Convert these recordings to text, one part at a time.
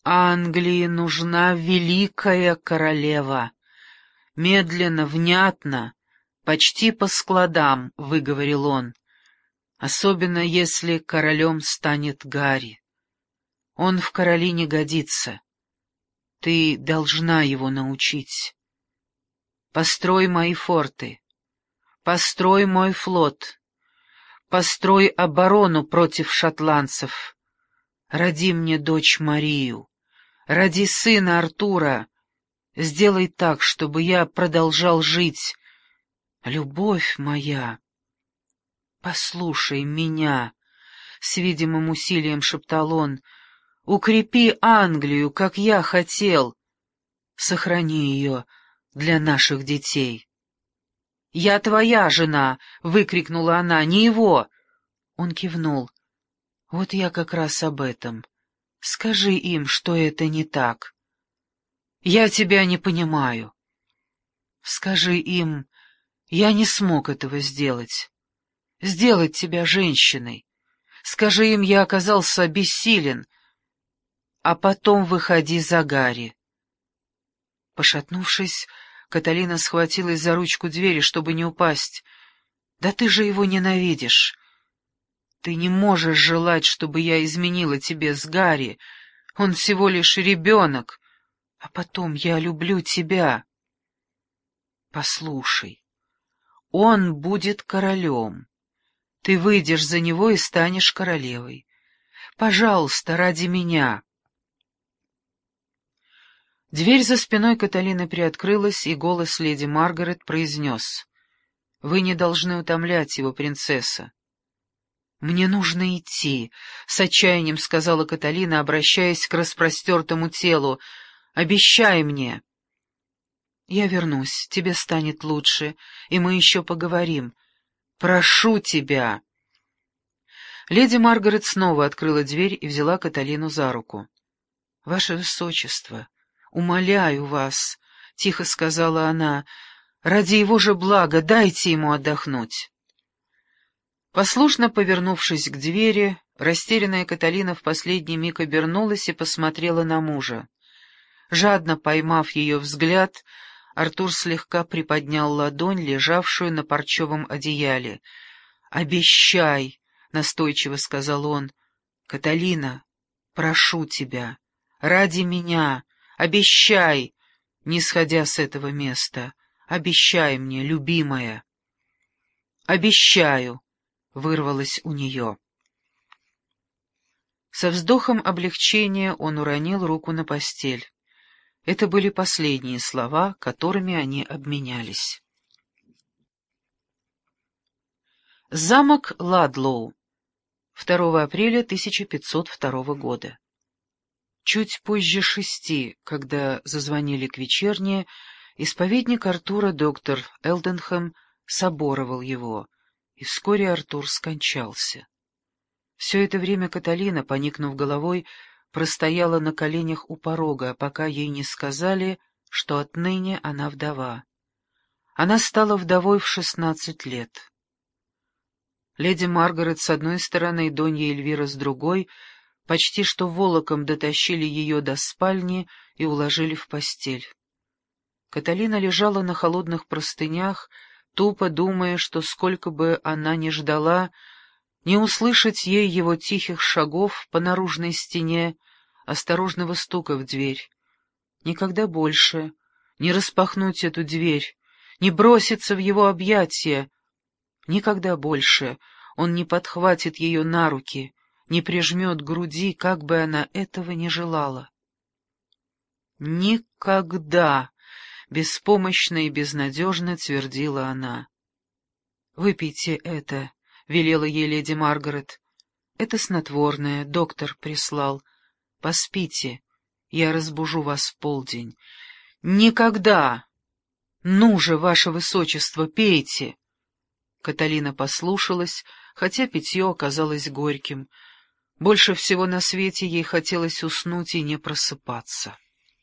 Англии нужна великая королева. Медленно, внятно, почти по складам, выговорил он. Особенно если королем станет Гарри. Он в короли не годится. Ты должна его научить. Построй мои форты, построй мой флот, построй оборону против шотландцев. Роди мне дочь Марию, роди сына Артура. Сделай так, чтобы я продолжал жить. Любовь моя, послушай меня, — с видимым усилием шептал он. Укрепи Англию, как я хотел. Сохрани ее для наших детей. «Я твоя жена!» — выкрикнула она. «Не его!» Он кивнул. «Вот я как раз об этом. Скажи им, что это не так. Я тебя не понимаю. Скажи им, я не смог этого сделать. Сделать тебя женщиной. Скажи им, я оказался бессилен. А потом выходи за Гарри». Пошатнувшись, Каталина схватилась за ручку двери, чтобы не упасть. «Да ты же его ненавидишь! Ты не можешь желать, чтобы я изменила тебе с Гарри. Он всего лишь ребенок. А потом я люблю тебя. Послушай, он будет королем. Ты выйдешь за него и станешь королевой. Пожалуйста, ради меня». Дверь за спиной Каталины приоткрылась, и голос леди Маргарет произнес: «Вы не должны утомлять его, принцесса». «Мне нужно идти», — с отчаянием сказала Каталина, обращаясь к распростертому телу. «Обещай мне». «Я вернусь, тебе станет лучше, и мы еще поговорим. Прошу тебя». Леди Маргарет снова открыла дверь и взяла Каталину за руку. «Ваше Высочество, умоляю вас», — тихо сказала она, — «ради его же блага дайте ему отдохнуть». Послушно повернувшись к двери, растерянная Каталина в последний миг обернулась и посмотрела на мужа. Жадно поймав ее взгляд, Артур слегка приподнял ладонь, лежавшую на парчевом одеяле. «Обещай», — настойчиво сказал он, — «Каталина, прошу тебя, ради меня, обещай, не сходя с этого места, обещай мне, любимая». «Обещаю», — вырвалось у нее. Со вздохом облегчения он уронил руку на постель. Это были последние слова, которыми они обменялись. Замок Ладлоу. 2 апреля 1502 года. Чуть позже 6, когда зазвонили к вечерне, исповедник Артура, доктор Элденхэм, соборовал его, и вскоре Артур скончался. Все это время Каталина, поникнув головой, простояла на коленях у порога, пока ей не сказали, что отныне она вдова. Она стала вдовой в 16 лет. Леди Маргарет с одной стороны и Донья Эльвира с другой почти что волоком дотащили ее до спальни и уложили в постель. Каталина лежала на холодных простынях, тупо думая, что сколько бы она ни ждала, не услышать ей его тихих шагов по наружной стене, осторожного стука в дверь. Никогда больше не распахнуть эту дверь, не броситься в его объятия. Никогда больше он не подхватит ее на руки, не прижмет к груди, как бы она этого не желала. «Никогда!» — беспомощно и безнадежно твердила она. «Выпейте это», — велела ей леди Маргарет. «Это снотворное, доктор прислал. Поспите, я разбужу вас в полдень». «Никогда! Ну же, ваше высочество, пейте!» Каталина послушалась, хотя питье оказалось горьким. Больше всего на свете ей хотелось уснуть и не просыпаться.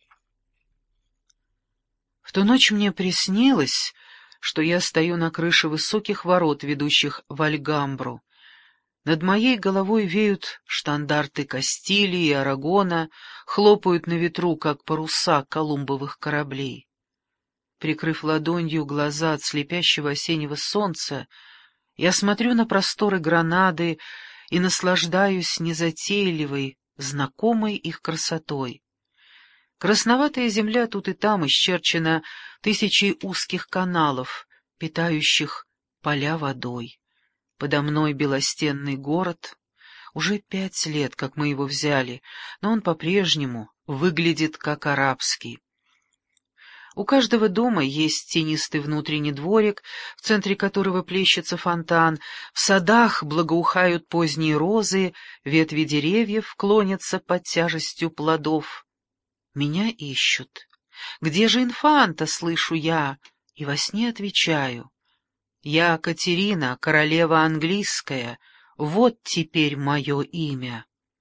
В ту ночь мне приснилось, что я стою на крыше высоких ворот, ведущих в Альгамбру. Над моей головой веют штандарты Кастилии и Арагона, хлопают на ветру, как паруса колумбовых кораблей. Прикрыв ладонью глаза от слепящего осеннего солнца, я смотрю на просторы Гранады и наслаждаюсь незатейливой, знакомой их красотой. Красноватая земля тут и там исчерчена тысячей узких каналов, питающих поля водой. Подо мной белостенный город. Уже 5 лет, как мы его взяли, но он по-прежнему выглядит как арабский. У каждого дома есть тенистый внутренний дворик, в центре которого плещется фонтан, в садах благоухают поздние розы, ветви деревьев клонятся под тяжестью плодов. Меня ищут. «Где же инфанта?» — слышу я, и во сне отвечаю. «Я Катерина, королева английская, вот теперь мое имя».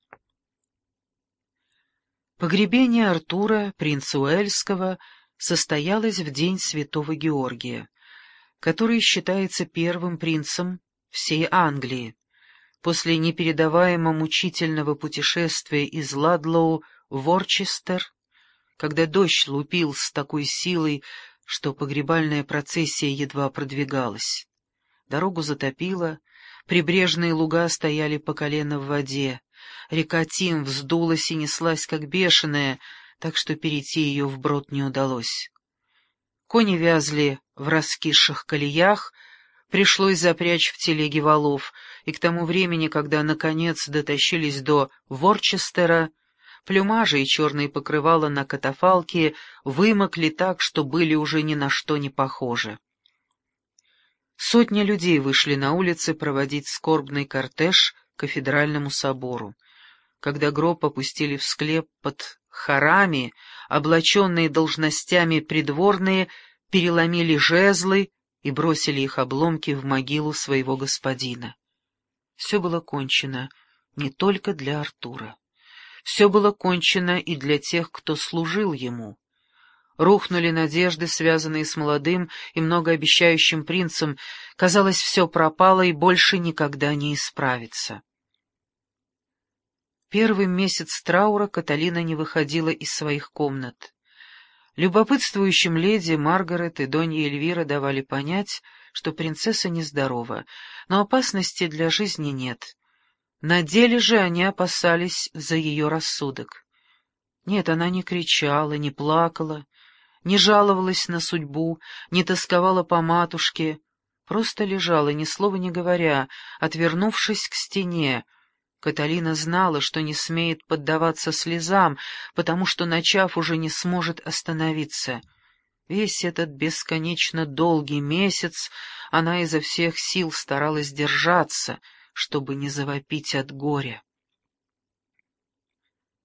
Погребение Артура, принца Уэльского, состоялось в день Святого Георгия, который считается первым принцем всей Англии. После непередаваемо мучительного путешествия из Ладлоу в Ворчестер, когда дождь лупил с такой силой, что погребальная процессия едва продвигалась. Дорогу затопило, прибрежные луга стояли по колено в воде, река Тим вздулась и неслась, как бешеная, так что перейти ее вброд не удалось. Кони вязли в раскисших колеях, пришлось запрячь в телеги валов, и к тому времени, когда, наконец, дотащились до Ворчестера, плюмажи и черные покрывала на катафалке вымокли так, что были уже ни на что не похожи. Сотни людей вышли на улицы проводить скорбный кортеж к кафедральному собору. Когда гроб опустили в склеп под хорами, облаченные должностями придворные переломили жезлы и бросили их обломки в могилу своего господина. Все было кончено не только для Артура. Все было кончено и для тех, кто служил ему. Рухнули надежды, связанные с молодым и многообещающим принцем. Казалось, все пропало и больше никогда не исправится. Первый месяц траура Каталина не выходила из своих комнат. Любопытствующим леди Маргарет и Донья Эльвира давали понять, что принцесса нездорова, но опасности для жизни нет. На деле же они опасались за ее рассудок. Нет, она не кричала, не плакала, не жаловалась на судьбу, не тосковала по матушке, просто лежала, ни слова не говоря, отвернувшись к стене. Каталина знала, что не смеет поддаваться слезам, потому что, начав, уже не сможет остановиться. Весь этот бесконечно долгий месяц она изо всех сил старалась держаться, чтобы не завопить от горя.